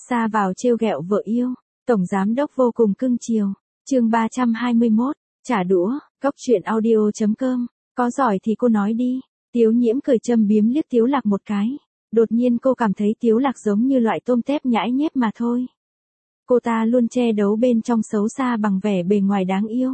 Sa vào trêu ghẹo vợ yêu, tổng giám đốc vô cùng cưng chiều. Chương 321, trả đũa, cốc truyện audio.com, có giỏi thì cô nói đi. Tiếu Nhiễm cười châm biếm liếc Tiếu Lạc một cái. Đột nhiên cô cảm thấy Tiếu Lạc giống như loại tôm tép nhãi nhép mà thôi. Cô ta luôn che đấu bên trong xấu xa bằng vẻ bề ngoài đáng yêu.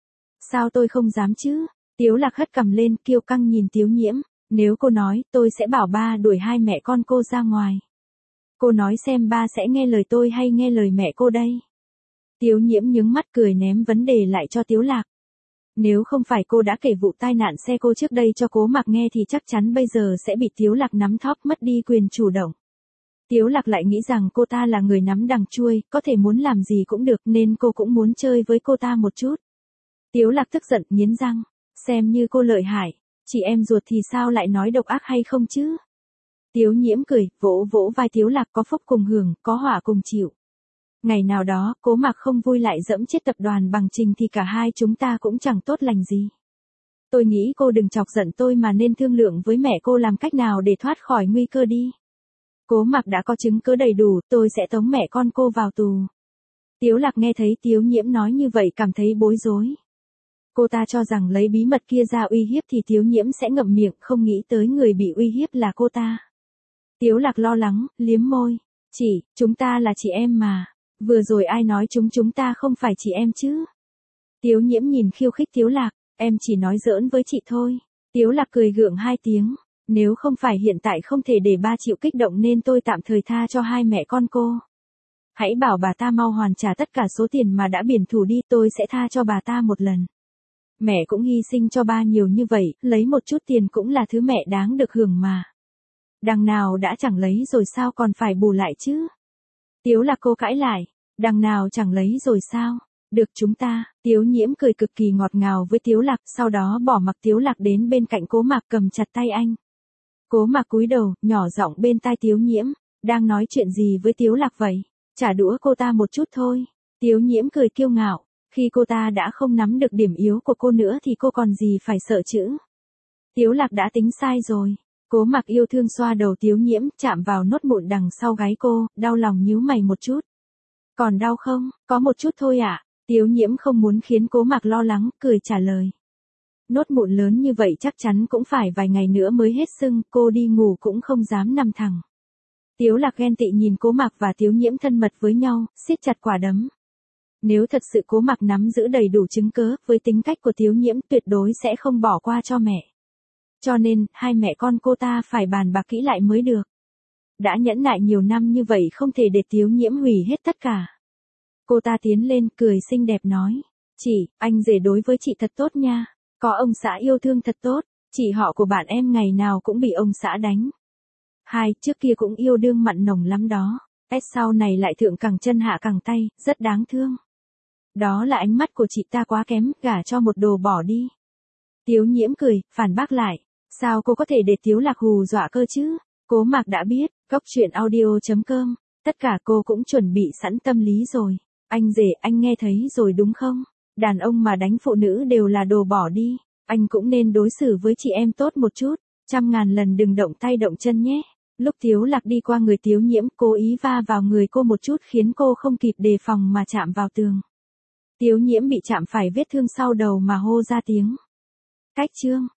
Sao tôi không dám chứ? Tiếu Lạc hất cằm lên kiêu căng nhìn Tiếu Nhiễm. Nếu cô nói, tôi sẽ bảo ba đuổi hai mẹ con cô ra ngoài. Cô nói xem ba sẽ nghe lời tôi hay nghe lời mẹ cô đây? Tiếu Nhiễm nhướng mắt cười ném vấn đề lại cho Tiếu Lạc. Nếu không phải cô đã kể vụ tai nạn xe cô trước đây cho Cố Mặc nghe thì chắc chắn bây giờ sẽ bị Tiếu Lạc nắm thóp mất đi quyền chủ động. Tiếu Lạc lại nghĩ rằng cô ta là người nắm đằng chuôi, có thể muốn làm gì cũng được nên cô cũng muốn chơi với cô ta một chút. Tiếu Lạc tức giận nghiến răng, xem như cô lợi hại, chị em ruột thì sao lại nói độc ác hay không chứ? Tiếu Nhiễm cười, vỗ vỗ vai Tiếu Lạc, có phúc cùng hưởng, có họa cùng chịu. Ngày nào đó, Cố Mặc không vui lại dẫm chết tập đoàn Bằng Trình thì cả hai chúng ta cũng chẳng tốt lành gì. Tôi nghĩ cô đừng chọc giận tôi mà nên thương lượng với mẹ cô làm cách nào để thoát khỏi nguy cơ đi. Cố Mặc đã có chứng cứ đầy đủ, tôi sẽ tống mẹ con cô vào tù. Tiếu Lạc nghe thấy Tiếu Nhiễm nói như vậy cảm thấy bối rối. Cô ta cho rằng lấy bí mật kia ra uy hiếp thì Tiếu Nhiễm sẽ ngậm miệng, không nghĩ tới người bị uy hiếp là cô ta. Tiếu Lạc lo lắng, liếm môi. Chúng ta là chị em mà. Vừa rồi ai nói chúng ta không phải chị em chứ? Tiếu Nhiễm nhìn khiêu khích Tiếu Lạc, em chỉ nói giỡn với chị thôi. Tiếu Lạc cười gượng hai tiếng. Nếu không phải hiện tại không thể để ba chịu kích động nên tôi tạm thời tha cho hai mẹ con cô. Hãy bảo bà ta mau hoàn trả tất cả số tiền mà đã biển thủ đi, tôi sẽ tha cho bà ta một lần. Mẹ cũng hy sinh cho ba nhiều như vậy, lấy một chút tiền cũng là thứ mẹ đáng được hưởng mà. Đằng nào đã chẳng lấy rồi sao còn phải bù lại chứ? Tiếu Lạc cô cãi lại, đằng nào chẳng lấy rồi sao? Được chúng ta. Tiếu Nhiễm cười cực kỳ ngọt ngào với Tiếu Lạc, sau đó bỏ mặc Tiếu Lạc đến bên cạnh Cố Mặc cầm chặt tay anh. Cố Mặc cúi đầu, nhỏ giọng bên tai Tiếu Nhiễm, đang nói chuyện gì với Tiếu Lạc vậy? Trả đũa cô ta một chút thôi. Tiếu Nhiễm cười kiêu ngạo, khi cô ta đã không nắm được điểm yếu của cô nữa thì cô còn gì phải sợ chứ? Tiếu Lạc đã tính sai rồi. Cố Mặc yêu thương xoa đầu Tiếu Nhiễm, chạm vào nốt mụn đằng sau gáy cô, đau lòng nhíu mày một chút. Còn đau không? Có một chút thôi ạ. Tiếu Nhiễm không muốn khiến Cố Mặc lo lắng, cười trả lời. Nốt mụn lớn như vậy chắc chắn cũng phải vài ngày nữa mới hết sưng, cô đi ngủ cũng không dám nằm thẳng. Tiếu Lạc ghen tị nhìn Cố Mặc và Tiếu Nhiễm thân mật với nhau, siết chặt quả đấm. Nếu thật sự Cố Mặc nắm giữ đầy đủ chứng cứ, với tính cách của Tiếu Nhiễm tuyệt đối sẽ không bỏ qua cho mẹ. Cho nên, hai mẹ con cô ta phải bàn bạc kỹ lại mới được. Đã nhẫn nại nhiều năm như vậy không thể để Tiếu Nhiễm hủy hết tất cả. Cô ta tiến lên, cười xinh đẹp nói. Chị, anh rể đối với chị thật tốt nha. Có ông xã yêu thương thật tốt. Chị họ của bạn em ngày nào cũng bị ông xã đánh. Trước kia cũng yêu đương mặn nồng lắm đó. Sau này lại thượng cẳng chân hạ cẳng tay, rất đáng thương. Đó là ánh mắt của chị ta quá kém, gả cho một đồ bỏ đi. Tiếu Nhiễm cười, phản bác lại. Sao cô có thể để Tiếu Lạc hù dọa cơ chứ? Cố Mặc đã biết, cốc truyện audio.com, tất cả cô cũng chuẩn bị sẵn tâm lý rồi. Anh rể, anh nghe thấy rồi đúng không? Đàn ông mà đánh phụ nữ đều là đồ bỏ đi. Anh cũng nên đối xử với chị em tốt một chút. 100.000 lần đừng động tay động chân nhé. Lúc Tiếu Lạc đi qua người Tiếu Nhiễm, cố ý va vào người cô một chút khiến cô không kịp đề phòng mà chạm vào tường. Tiếu Nhiễm bị chạm phải vết thương sau đầu mà hô ra tiếng. Cách chương.